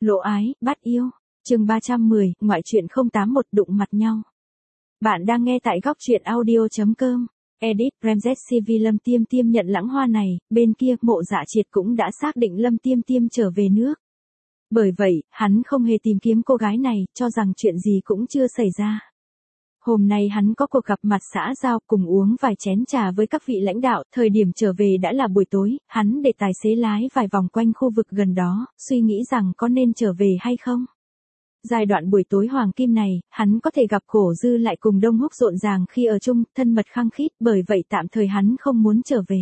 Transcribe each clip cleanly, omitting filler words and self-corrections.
Lộ ái, bắt yêu. Chương 310, ngoại truyện 081 đụng mặt nhau. Bạn đang nghe tại góc truyện audio.com. Edit Ramses CV Lâm Tiêm Tiêm nhận lãng hoa này, bên kia Mộ Dạ Triệt cũng đã xác định Lâm Tiêm Tiêm trở về nước. Bởi vậy, hắn không hề tìm kiếm cô gái này, cho rằng chuyện gì cũng chưa xảy ra. Hôm nay hắn có cuộc gặp mặt xã giao cùng uống vài chén trà với các vị lãnh đạo, thời điểm trở về đã là buổi tối, hắn để tài xế lái vài vòng quanh khu vực gần đó, suy nghĩ rằng có nên trở về hay không. Giai đoạn buổi tối hoàng kim này, hắn có thể gặp Cổ Dư lại cùng Đông Húc rộn ràng khi ở chung, thân mật khăng khít, bởi vậy tạm thời hắn không muốn trở về.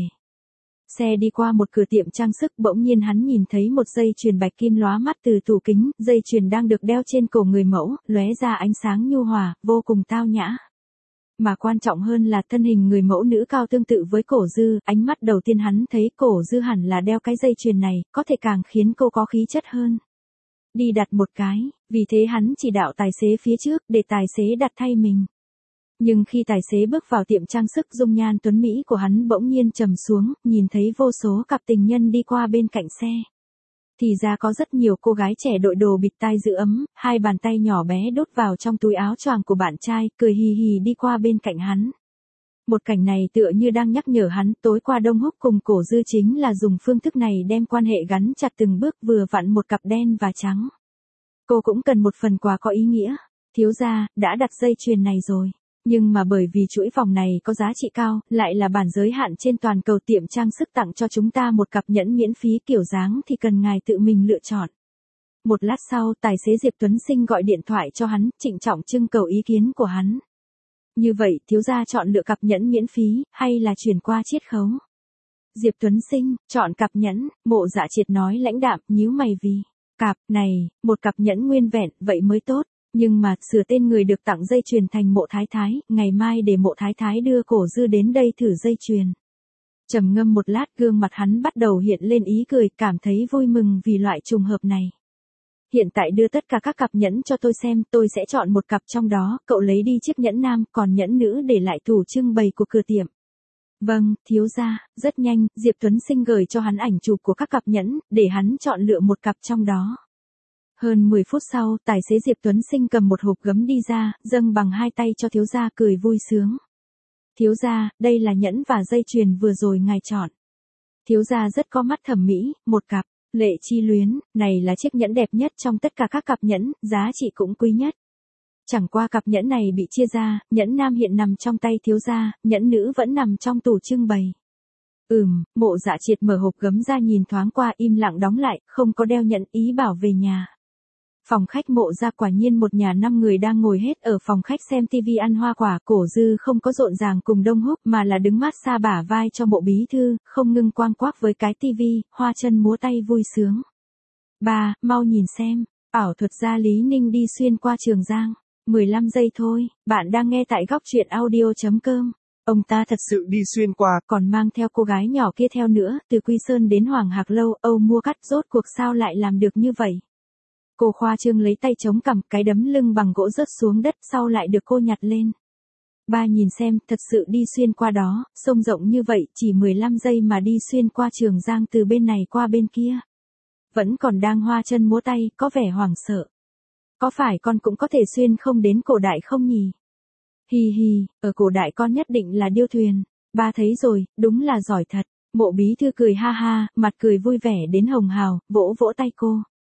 Xe đi qua một cửa tiệm trang sức, bỗng nhiên hắn nhìn thấy một dây chuyền bạch kim lóa mắt từ tủ kính, dây chuyền đang được đeo trên cổ người mẫu, lóe ra ánh sáng nhu hòa, vô cùng tao nhã. Mà quan trọng hơn là thân hình người mẫu nữ cao tương tự với Cổ Dư, ánh mắt đầu tiên hắn thấy Cổ Dư hẳn là đeo cái dây chuyền này, có thể càng khiến cô có khí chất hơn. Đi đặt một cái, vì thế hắn chỉ đạo tài xế phía trước, để tài xế đặt thay mình. Nhưng khi tài xế bước vào tiệm trang sức, dung nhan tuấn mỹ của hắn bỗng nhiên trầm xuống, nhìn thấy vô số cặp tình nhân đi qua bên cạnh xe. Thì ra có rất nhiều cô gái trẻ đội đồ bịt tai giữ ấm, hai bàn tay nhỏ bé đút vào trong túi áo choàng của bạn trai, cười hì hì đi qua bên cạnh hắn. Một cảnh này tựa như đang nhắc nhở hắn, tối qua Đông Húc cùng Cổ Dư chính là dùng phương thức này đem quan hệ gắn chặt từng bước, vừa vặn một cặp đen và trắng. Cô cũng cần một phần quà có ý nghĩa. Thiếu gia, đã đặt dây chuyền này rồi. Nhưng mà bởi vì chuỗi vòng này có giá trị cao, lại là bản giới hạn trên toàn cầu, tiệm trang sức tặng cho chúng ta một cặp nhẫn miễn phí, kiểu dáng thì cần ngài tự mình lựa chọn. Một lát sau, tài xế Diệp Tuấn Sinh gọi điện thoại cho hắn, trịnh trọng trưng cầu ý kiến của hắn. Như vậy, thiếu gia chọn lựa cặp nhẫn miễn phí, hay là chuyển qua chiết khấu? Diệp Tuấn Sinh, chọn cặp nhẫn. Mộ Dạ Triệt nói lãnh đạm, nhíu mày vì, cặp này, một cặp nhẫn nguyên vẹn, vậy mới tốt. Nhưng mà, sửa tên người được tặng dây chuyền thành Mộ Thái Thái, ngày mai để Mộ Thái Thái đưa Cổ Dư đến đây thử dây chuyền. Trầm ngâm một lát, gương mặt hắn bắt đầu hiện lên ý cười, cảm thấy vui mừng vì loại trùng hợp này. Hiện tại đưa tất cả các cặp nhẫn cho tôi xem, tôi sẽ chọn một cặp trong đó, cậu lấy đi chiếc nhẫn nam, còn nhẫn nữ để lại tủ trưng bày của cửa tiệm. Vâng, thiếu gia. Rất nhanh, Diệp Tuấn Sinh gửi cho hắn ảnh chụp của các cặp nhẫn, để hắn chọn lựa một cặp trong đó. Hơn 10 phút sau, tài xế Diệp Tuấn Sinh cầm một hộp gấm đi ra, dâng bằng hai tay cho thiếu gia, cười vui sướng. Thiếu gia, đây là nhẫn và dây chuyền vừa rồi ngài chọn. Thiếu gia rất có mắt thẩm mỹ, một cặp. Lệ Chi Luyến, này là chiếc nhẫn đẹp nhất trong tất cả các cặp nhẫn, giá trị cũng quý nhất. Chẳng qua cặp nhẫn này bị chia ra, nhẫn nam hiện nằm trong tay thiếu gia, nhẫn nữ vẫn nằm trong tủ trưng bày. Mộ Dạ Triệt mở hộp gấm ra nhìn thoáng qua, im lặng đóng lại, không có đeo nhẫn, ý bảo về nhà. Phòng khách Mộ Gia, quả nhiên một nhà 5 người đang ngồi hết ở phòng khách xem tivi ăn hoa quả. Cổ Dư không có rộn ràng cùng Đông Húc, mà là đứng mát xa bả vai cho Mộ bí thư, không ngưng quang quác với cái tivi, hoa chân múa tay vui sướng. Ba, mau nhìn xem, ảo thuật gia Lý Ninh đi xuyên qua Trường Giang. 15 giây thôi, bạn đang nghe tại góc truyện audio.com. Ông ta thật sự đi xuyên qua, còn mang theo cô gái nhỏ kia theo nữa, từ Quy Sơn đến Hoàng Hạc Lâu, Âu mua cắt, rốt cuộc sao lại làm được như vậy? Cô khoa trương lấy tay chống cằm, cái đấm lưng bằng gỗ rớt xuống đất, sau lại được cô nhặt lên. Ba nhìn xem, thật sự đi xuyên qua đó, sông rộng như vậy, chỉ 15 giây mà đi xuyên qua Trường Giang từ bên này qua bên kia. Vẫn còn đang hoa chân múa tay, có vẻ hoảng sợ. Có phải con cũng có thể xuyên không đến cổ đại không nhỉ? Hi hi, ở cổ đại con nhất định là điêu thuyền. Ba thấy rồi, đúng là giỏi thật. Mộ bí thư cười ha ha, mặt cười vui vẻ đến hồng hào, vỗ vỗ tay cô.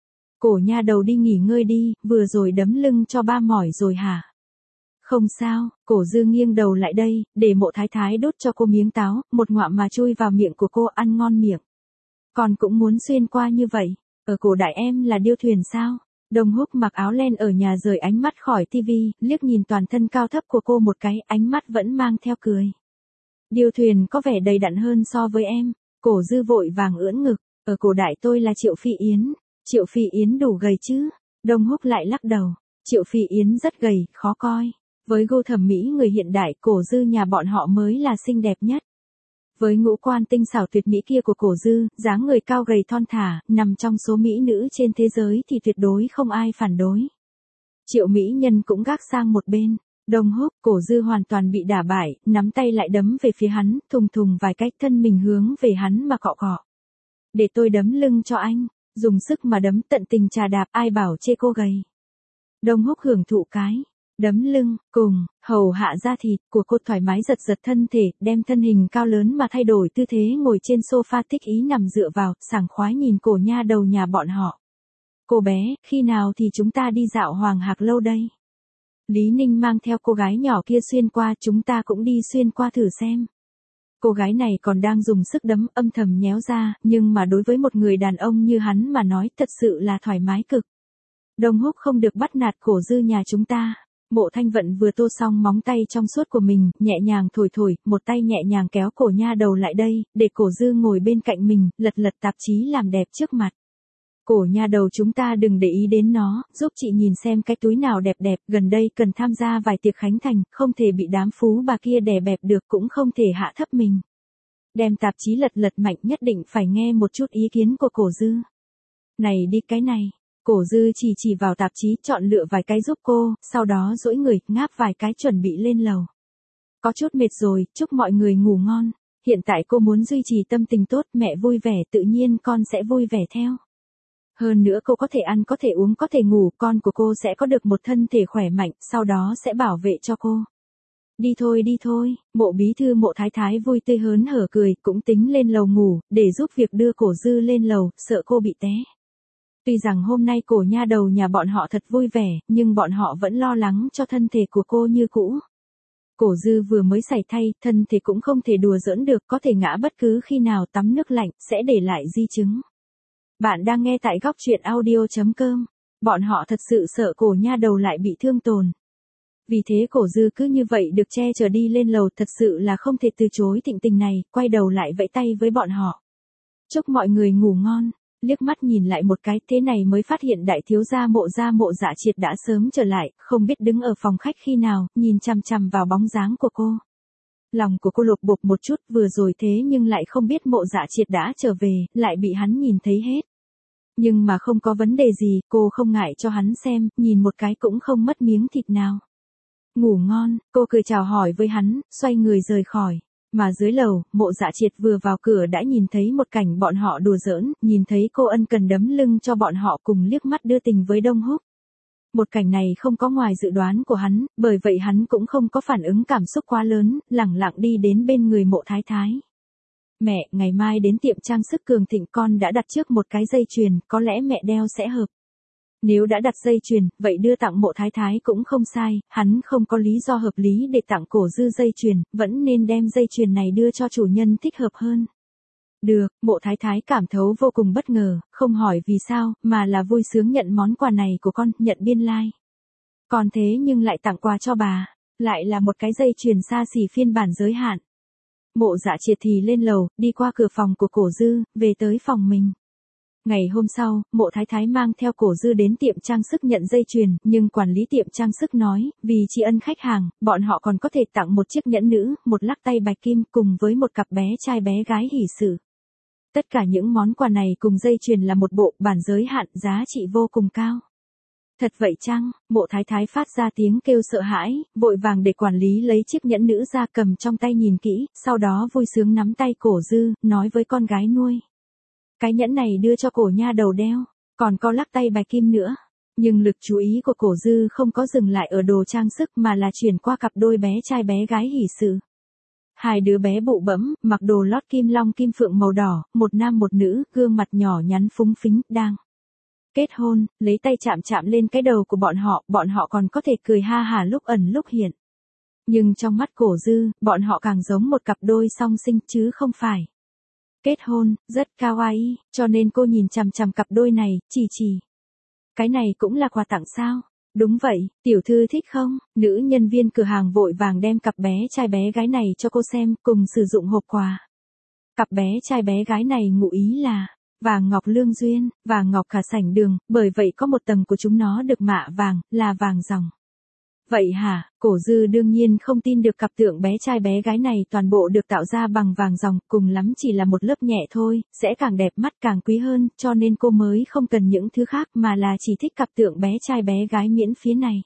Cổ nha đầu đi nghỉ ngơi đi, vừa rồi đấm lưng cho ba mỏi rồi hả? Không sao. Cổ Dư nghiêng đầu lại đây, để Mộ Thái Thái đốt cho cô miếng táo, một ngoạm mà chui vào miệng của cô, ăn ngon miệng. Con cũng muốn xuyên qua như vậy. Ở cổ đại em là điêu thuyền sao? Đông Húc mặc áo len ở nhà rời ánh mắt khỏi tivi, liếc nhìn toàn thân cao thấp của cô một cái, ánh mắt vẫn mang theo cười. Điêu thuyền có vẻ đầy đặn hơn so với em. Cổ Dư vội vàng ưỡn ngực, ở cổ đại tôi là Triệu Phi Yến. Triệu Phi Yến đủ gầy chứ? Đông Húc lại lắc đầu. Triệu Phi Yến rất gầy, khó coi. Với gu thẩm mỹ người hiện đại, Cổ Dư nhà bọn họ mới là xinh đẹp nhất. Với ngũ quan tinh xảo tuyệt mỹ kia của Cổ Dư, dáng người cao gầy thon thả, nằm trong số mỹ nữ trên thế giới thì tuyệt đối không ai phản đối. Triệu mỹ nhân cũng gác sang một bên. Đông Húc, Cổ Dư hoàn toàn bị đả bại, nắm tay lại đấm về phía hắn, thùng thùng vài cách, thân mình hướng về hắn mà cọ cọ. Để tôi đấm lưng cho anh. dùng sức mà đấm tận tình trà đạp, ai bảo chê cô gầy. Đông Húc hưởng thụ cái đấm lưng, cùng, hầu hạ da thịt của cô thoải mái giật giật thân thể, đem thân hình cao lớn mà thay đổi tư thế ngồi trên sofa thích ý nằm dựa vào, sảng khoái nhìn cổ nha đầu nhà bọn họ. Cô bé, khi nào thì chúng ta đi dạo Hoàng Hạc Lâu đây? Lý Ninh mang theo cô gái nhỏ kia xuyên qua, chúng ta cũng đi xuyên qua thử xem. Cô gái này còn đang dùng sức đấm âm thầm nhéo ra, nhưng mà đối với một người đàn ông như hắn mà nói thật sự là thoải mái cực. Đông Húc không được bắt nạt cổ dư nhà chúng ta. Mộ Thanh Vận vừa tô xong móng tay trong suốt của mình, nhẹ nhàng thổi thổi, một tay nhẹ nhàng kéo cổ nha đầu lại đây, để cổ dư ngồi bên cạnh mình, lật lật tạp chí làm đẹp trước mặt. Cổ nha đầu chúng ta đừng để ý đến nó, giúp chị nhìn xem cái túi nào đẹp đẹp, gần đây cần tham gia vài tiệc khánh thành, không thể bị đám phú bà kia đè bẹp được, cũng không thể hạ thấp mình. Đem tạp chí lật lật mạnh, nhất định phải nghe một chút ý kiến của cổ dư. Này đi cái này. Cổ dư chỉ vào tạp chí, chọn lựa vài cái giúp cô, sau đó duỗi người, ngáp vài cái chuẩn bị lên lầu. Có chút mệt rồi, chúc mọi người ngủ ngon. Hiện tại cô muốn duy trì tâm tình tốt, mẹ vui vẻ tự nhiên con sẽ vui vẻ theo. Hơn nữa cô có thể ăn, có thể uống, có thể ngủ, con của cô sẽ có được một thân thể khỏe mạnh, sau đó sẽ bảo vệ cho cô. Đi thôi, Mộ bí thư Mộ Thái Thái vui tươi hớn hở cười, cũng tính lên lầu ngủ, để giúp việc đưa cổ dư lên lầu, sợ cô bị té. Tuy rằng hôm nay cổ nha đầu nhà bọn họ thật vui vẻ, nhưng bọn họ vẫn lo lắng cho thân thể của cô như cũ. Cổ dư vừa mới sảy thay, thân thể cũng không thể đùa giỡn được, có thể ngã bất cứ khi nào, tắm nước lạnh, sẽ để lại di chứng. Bạn đang nghe tại góc truyện audio.com. Bọn họ thật sự sợ cổ nha đầu lại bị thương tổn. Vì thế cổ dư cứ như vậy được che chở đi lên lầu, thật sự là không thể từ chối thịnh tình này, quay đầu lại vẫy tay với bọn họ. Chúc mọi người ngủ ngon. Liếc mắt nhìn lại một cái, thế này mới phát hiện đại thiếu gia Mộ Dạ Triệt đã sớm trở lại, không biết đứng ở phòng khách khi nào, nhìn chằm chằm vào bóng dáng của cô. Lòng của cô lột bột một chút, vừa rồi thế nhưng lại không biết Mộ Dạ Triệt đã trở về, lại bị hắn nhìn thấy hết. Nhưng mà không có vấn đề gì, cô không ngại cho hắn xem, nhìn một cái cũng không mất miếng thịt nào. Ngủ ngon, cô cười chào hỏi với hắn, xoay người rời khỏi. Mà dưới lầu, Mộ Dạ Triệt vừa vào cửa đã nhìn thấy một cảnh bọn họ đùa giỡn, nhìn thấy cô ân cần đấm lưng cho bọn họ, cùng liếc mắt đưa tình với Đông Húc. Một cảnh này không có ngoài dự đoán của hắn, bởi vậy hắn cũng không có phản ứng cảm xúc quá lớn, lẳng lặng đi đến bên người Mộ Thái Thái. Mẹ, ngày mai đến tiệm trang sức Cường Thịnh, con đã đặt trước một cái dây chuyền, có lẽ mẹ đeo sẽ hợp. Nếu đã đặt dây chuyền, vậy đưa tặng Mộ Thái Thái cũng không sai, hắn không có lý do hợp lý để tặng cổ dư dây chuyền, vẫn nên đem dây chuyền này đưa cho chủ nhân thích hợp hơn. Được, Mộ Thái Thái cảm thấu vô cùng bất ngờ, không hỏi vì sao, mà là vui sướng nhận món quà này của con, nhận biên lai. Còn thế nhưng lại tặng quà cho bà, lại là một cái dây chuyền xa xỉ phiên bản giới hạn. Mộ Dạ Triệt thì lên lầu, đi qua cửa phòng của cổ dư, về tới phòng mình. Ngày hôm sau, Mộ Thái Thái mang theo cổ dư đến tiệm trang sức nhận dây chuyền, nhưng quản lý tiệm trang sức nói, vì tri ân khách hàng, bọn họ còn có thể tặng một chiếc nhẫn nữ, một lắc tay bạch kim cùng với một cặp bé trai bé gái hỷ sự. Tất cả những món quà này cùng dây chuyền là một bộ, bản giới hạn, giá trị vô cùng cao. Thật vậy chăng? Mộ Thái Thái phát ra tiếng kêu sợ hãi, vội vàng để quản lý lấy chiếc nhẫn nữ ra cầm trong tay nhìn kỹ, sau đó vui sướng nắm tay cổ dư, nói với con gái nuôi. Cái nhẫn này đưa cho cổ nha đầu đeo, còn có lắc tay bạch kim nữa. Nhưng lực chú ý của cổ dư không có dừng lại ở đồ trang sức mà là chuyển qua cặp đôi bé trai bé gái hỷ sự. Hai đứa bé bụ bẫm, mặc đồ lót kim long kim phượng màu đỏ, một nam một nữ, gương mặt nhỏ nhắn phúng phính, đang kết hôn, lấy tay chạm chạm lên cái đầu của bọn họ còn có thể cười ha hả lúc ẩn lúc hiện. Nhưng trong mắt cổ dư, bọn họ càng giống một cặp đôi song sinh chứ không phải kết hôn, rất kawaii, cho nên cô nhìn chằm chằm cặp đôi này, chỉ. Cái này cũng là quà tặng sao? Đúng vậy, tiểu thư thích không? Nữ nhân viên cửa hàng vội vàng đem cặp bé trai bé gái này cho cô xem, cùng sử dụng hộp quà. Cặp bé trai bé gái này ngụ ý là vàng ngọc lương duyên, vàng ngọc cả sảnh đường, bởi vậy có một tầng của chúng nó được mạ vàng, là vàng ròng. Vậy hả? Cổ dư đương nhiên không tin được cặp tượng bé trai bé gái này toàn bộ được tạo ra bằng vàng ròng, cùng lắm chỉ là một lớp nhẹ thôi, sẽ càng đẹp mắt càng quý hơn, cho nên cô mới không cần những thứ khác mà là chỉ thích cặp tượng bé trai bé gái miễn phí này.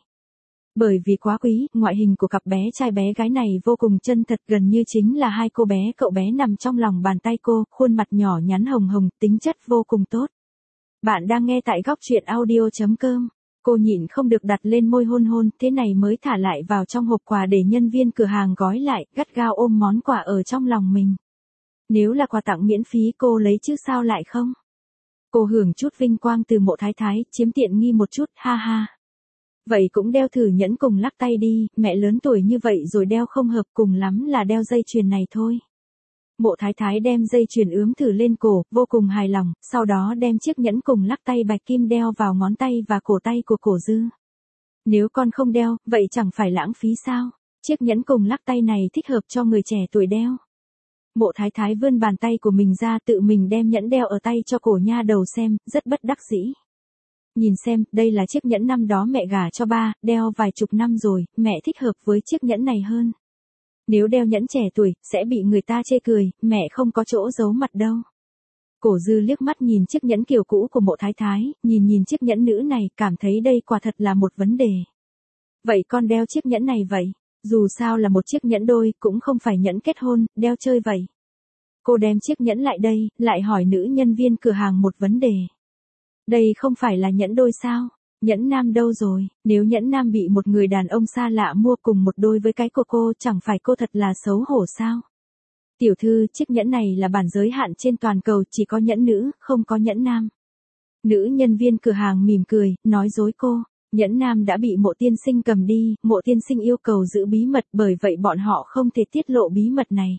Bởi vì quá quý, ngoại hình của cặp bé trai bé gái này vô cùng chân thật, gần như chính là hai cô bé cậu bé nằm trong lòng bàn tay cô, khuôn mặt nhỏ nhắn hồng hồng, tính chất vô cùng tốt. Bạn đang nghe tại góc chuyện audio.com. Cô nhịn không được đặt lên môi hôn hôn, thế này mới thả lại vào trong hộp quà để nhân viên cửa hàng gói lại, gắt gao ôm món quà ở trong lòng mình. Nếu là quà tặng miễn phí cô lấy chứ sao lại không? Cô hưởng chút vinh quang từ Mộ Thái Thái, chiếm tiện nghi một chút, ha ha. Vậy cũng đeo thử nhẫn cùng lắc tay đi, mẹ lớn tuổi như vậy rồi đeo không hợp, cùng lắm là đeo dây chuyền này thôi. Mộ Thái Thái đem dây chuyền ướm thử lên cổ, vô cùng hài lòng, sau đó đem chiếc nhẫn cùng lắc tay bạch kim đeo vào ngón tay và cổ tay của Cổ Dư. Nếu con không đeo, vậy chẳng phải lãng phí sao? Chiếc nhẫn cùng lắc tay này thích hợp cho người trẻ tuổi đeo. Mộ Thái Thái vươn bàn tay của mình ra, tự mình đem nhẫn đeo ở tay cho cổ nha đầu xem, rất bất đắc dĩ. Nhìn xem, đây là chiếc nhẫn năm đó mẹ gả cho ba, đeo vài chục năm rồi, mẹ thích hợp với chiếc nhẫn này hơn. Nếu đeo nhẫn trẻ tuổi, sẽ bị người ta chê cười, mẹ không có chỗ giấu mặt đâu. Cổ Dư liếc mắt nhìn chiếc nhẫn kiểu cũ của Mộ Thái Thái, nhìn chiếc nhẫn nữ này, cảm thấy đây quả thật là một vấn đề. Vậy con đeo chiếc nhẫn này vậy? Dù sao là một chiếc nhẫn đôi, cũng không phải nhẫn kết hôn, đeo chơi vậy. Cô đem chiếc nhẫn lại đây, lại hỏi nữ nhân viên cửa hàng một vấn đề. Đây không phải là nhẫn đôi sao? Nhẫn nam đâu rồi? Nếu nhẫn nam bị một người đàn ông xa lạ mua cùng một đôi với cái của cô, chẳng phải cô thật là xấu hổ sao? Tiểu thư, chiếc nhẫn này là bản giới hạn trên toàn cầu, chỉ có nhẫn nữ, không có nhẫn nam. Nữ nhân viên cửa hàng mỉm cười, nói dối cô. Nhẫn nam đã bị Mộ tiên sinh cầm đi, Mộ tiên sinh yêu cầu giữ bí mật, bởi vậy bọn họ không thể tiết lộ bí mật này.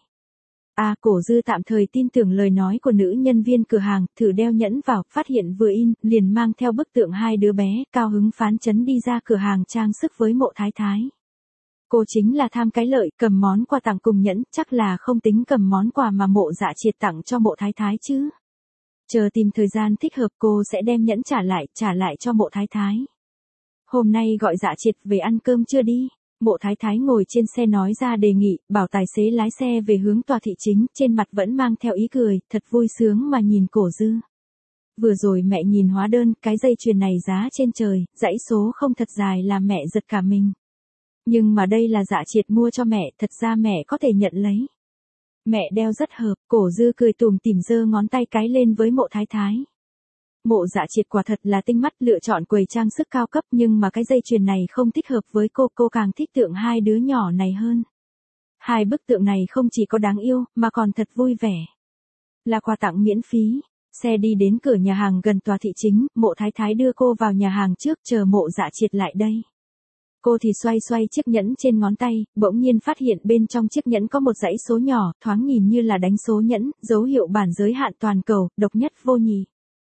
Cổ Dư tạm thời tin tưởng lời nói của nữ nhân viên cửa hàng, thử đeo nhẫn vào, phát hiện vừa in, liền mang theo bức tượng hai đứa bé, cao hứng phấn chấn đi ra cửa hàng trang sức với Mộ Thái Thái. Cô chính là tham cái lợi, cầm món quà tặng cùng nhẫn, chắc là không tính cầm món quà mà Mộ Dạ Triệt tặng cho Mộ Thái Thái chứ. Chờ tìm thời gian thích hợp cô sẽ đem nhẫn trả lại cho Mộ Thái Thái. Hôm nay gọi Dạ Triệt về ăn cơm chưa đi? Mộ Thái Thái ngồi trên xe nói ra đề nghị, bảo tài xế lái xe về hướng tòa thị chính, trên mặt vẫn mang theo ý cười, thật vui sướng mà nhìn Cổ Dư. Vừa rồi mẹ nhìn hóa đơn, cái dây chuyền này giá trên trời, dãy số không thật dài là mẹ giật cả mình. Nhưng mà đây là Dạ Triệt mua cho mẹ, thật ra mẹ có thể nhận lấy. Mẹ đeo rất hợp, Cổ Dư cười tủm tỉm giơ ngón tay cái lên với Mộ Thái Thái. Mộ Dạ Triệt quả thật là tinh mắt, lựa chọn quầy trang sức cao cấp, nhưng mà cái dây chuyền này không thích hợp với cô càng thích tượng hai đứa nhỏ này hơn. Hai bức tượng này không chỉ có đáng yêu, mà còn thật vui vẻ. Là quà tặng miễn phí. Xe đi đến cửa nhà hàng gần tòa thị chính, Mộ Thái Thái đưa cô vào nhà hàng trước, chờ Mộ Dạ Triệt lại đây. Cô thì xoay chiếc nhẫn trên ngón tay, bỗng nhiên phát hiện bên trong chiếc nhẫn có một dãy số nhỏ, thoáng nhìn như là đánh số nhẫn, dấu hiệu bản giới hạn toàn cầu, độc nhất vô nhị.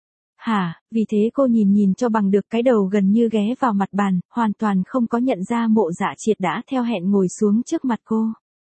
Vì thế cô nhìn cho bằng được, cái đầu gần như ghé vào mặt bàn, hoàn toàn không có nhận ra Mộ Dạ Triệt đã theo hẹn ngồi xuống trước mặt cô.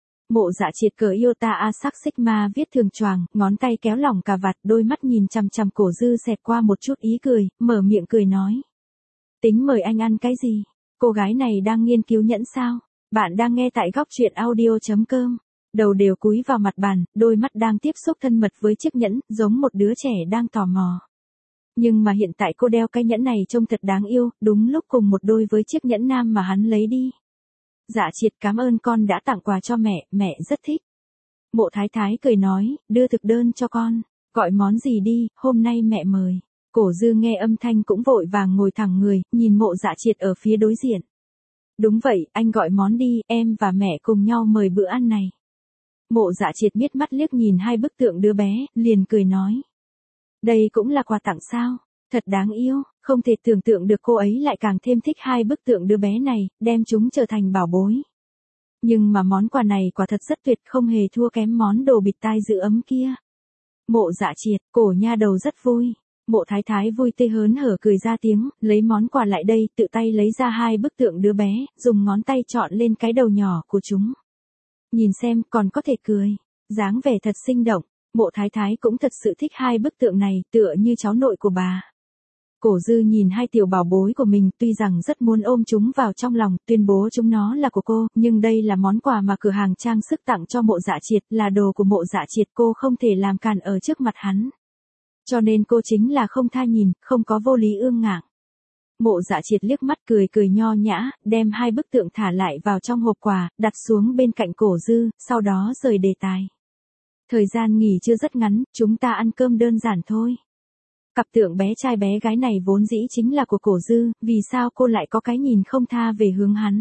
Mộ Dạ Triệt cởi Iota Asac Sigma viết thường choàng, ngón tay kéo lỏng cà vạt, đôi mắt nhìn chằm chằm Cổ Dư xẹt qua một chút ý cười, mở miệng cười nói. Tính mời anh ăn cái gì? Cô gái này đang nghiên cứu nhẫn sao? Bạn đang nghe tại góc chuyện audio.com. Đầu đều cúi vào mặt bàn, đôi mắt đang tiếp xúc thân mật với chiếc nhẫn, giống một đứa trẻ đang tò mò. Nhưng mà hiện tại cô đeo cái nhẫn này trông thật đáng yêu, đúng lúc cùng một đôi với chiếc nhẫn nam mà hắn lấy đi. Dạ Triệt, cảm ơn con đã tặng quà cho mẹ rất thích. Mộ Thái Thái cười nói, đưa thực đơn cho con, gọi món gì đi, hôm nay mẹ mời. Cổ Dư nghe âm thanh cũng vội vàng ngồi thẳng người, nhìn Mộ Dạ Triệt ở phía đối diện. Đúng vậy, anh gọi món đi, em và mẹ cùng nhau mời bữa ăn này. Mộ Dạ Triệt miết mắt liếc nhìn hai bức tượng đứa bé, liền cười nói. Đây cũng là quà tặng sao? Thật đáng yêu, không thể tưởng tượng được cô ấy lại càng thêm thích hai bức tượng đứa bé này, đem chúng trở thành bảo bối. Nhưng mà món quà này quả thật rất tuyệt, không hề thua kém món đồ bịt tai giữ ấm kia. Mộ Dạ Triệt, cổ nha đầu rất vui. Mộ Thái Thái vui tươi hớn hở cười ra tiếng, lấy món quà lại đây, tự tay lấy ra hai bức tượng đứa bé, dùng ngón tay chọn lên cái đầu nhỏ của chúng. Nhìn xem, còn có thể cười. Dáng vẻ thật sinh động. Mộ Thái Thái cũng thật sự thích hai bức tượng này, tựa như cháu nội của bà. Cổ Dư nhìn hai tiểu bảo bối của mình, tuy rằng rất muốn ôm chúng vào trong lòng, tuyên bố chúng nó là của cô, nhưng đây là món quà mà cửa hàng trang sức tặng cho Mộ Dạ Triệt, là đồ của Mộ Dạ Triệt, cô không thể làm càn ở trước mặt hắn. Cho nên cô chính là không tha nhìn, không có vô lý ương ngạnh. Mộ Dạ Triệt liếc mắt cười nho nhã, đem hai bức tượng thả lại vào trong hộp quà, đặt xuống bên cạnh Cổ Dư, sau đó rời đề tài. Thời gian nghỉ trưa rất ngắn, chúng ta ăn cơm đơn giản thôi. cặp tượng bé trai bé gái này vốn dĩ chính là của Cổ Dư, vì sao cô lại có cái nhìn không tha về hướng hắn.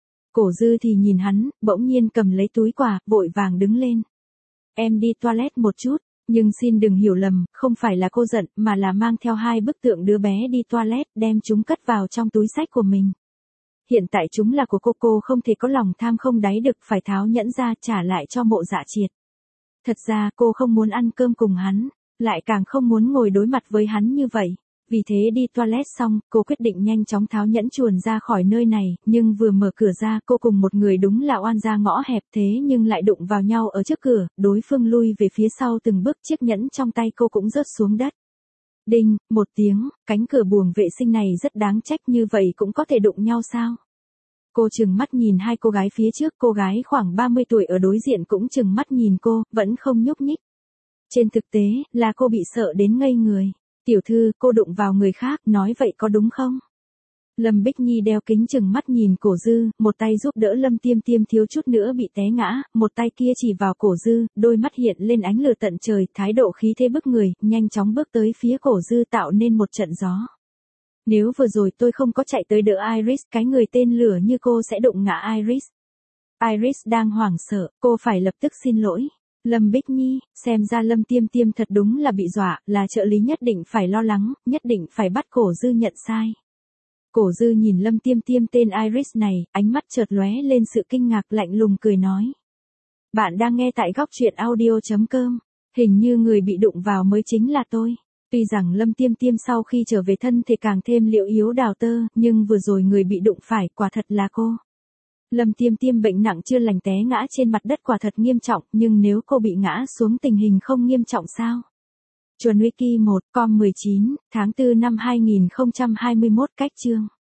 Cổ Dư thì nhìn hắn, bỗng nhiên cầm lấy túi quà, vội vàng đứng lên. Em đi toilet một chút, nhưng xin đừng hiểu lầm, không phải là cô giận, mà là mang theo 2 bức tượng đứa bé đi toilet, đem chúng cất vào trong túi xách của mình. Hiện tại chúng là của cô không thể có lòng tham không đáy được, phải tháo nhẫn ra trả lại cho Mộ Dạ Triệt. Thật ra cô không muốn ăn cơm cùng hắn, lại càng không muốn ngồi đối mặt với hắn như vậy. Vì thế đi toilet xong, cô quyết định nhanh chóng tháo nhẫn chuồn ra khỏi nơi này, nhưng vừa mở cửa ra cô cùng một người đúng là oan ra ngõ hẹp, thế nhưng lại đụng vào nhau ở trước cửa, đối phương lui về phía sau từng bước, chiếc nhẫn trong tay cô cũng rớt xuống đất. Đinh, một tiếng, cánh cửa buồng vệ sinh này rất đáng trách, như vậy cũng có thể đụng nhau sao? Cô trừng mắt nhìn 2 cô gái phía trước, cô gái khoảng 30 tuổi ở đối diện cũng trừng mắt nhìn cô, vẫn không nhúc nhích. Trên thực tế, là cô bị sợ đến ngây người. Tiểu thư, cô đụng vào người khác, nói vậy có đúng không? Lâm Bích Nhi đeo kính trừng mắt nhìn Cổ Dư, một tay giúp đỡ Lâm Tiêm Tiêm thiếu chút nữa bị té ngã, một tay kia chỉ vào Cổ Dư, đôi mắt hiện lên ánh lửa tận trời, thái độ khí thế bức người, nhanh chóng bước tới phía Cổ Dư tạo nên một trận gió. Nếu vừa rồi tôi không có chạy tới đỡ Iris, cái người tên lửa như cô sẽ đụng ngã Iris. Iris đang hoảng sợ, cô phải lập tức xin lỗi. Lâm Bích Nhi, xem ra Lâm Tiêm Tiêm thật đúng là bị dọa, là trợ lý nhất định phải lo lắng, nhất định phải bắt Cổ Dư nhận sai. Cổ Dư nhìn Lâm Tiêm Tiêm tên Iris này, ánh mắt chợt lóe lên sự kinh ngạc, lạnh lùng cười nói. Bạn đang nghe tại góc truyện audio.com, hình như người bị đụng vào mới chính là tôi. Tuy rằng Lâm Tiêm Tiêm sau khi trở về thân thể càng thêm liệu yếu đào tơ, nhưng vừa rồi người bị đụng phải quả thật là cô. Lâm Tiêm Tiêm bệnh nặng chưa lành té ngã trên mặt đất quả thật nghiêm trọng, nhưng nếu cô bị ngã xuống tình hình không nghiêm trọng sao? Chuẩn Wiki 1, com 19, tháng 4 năm 2021, cách chương.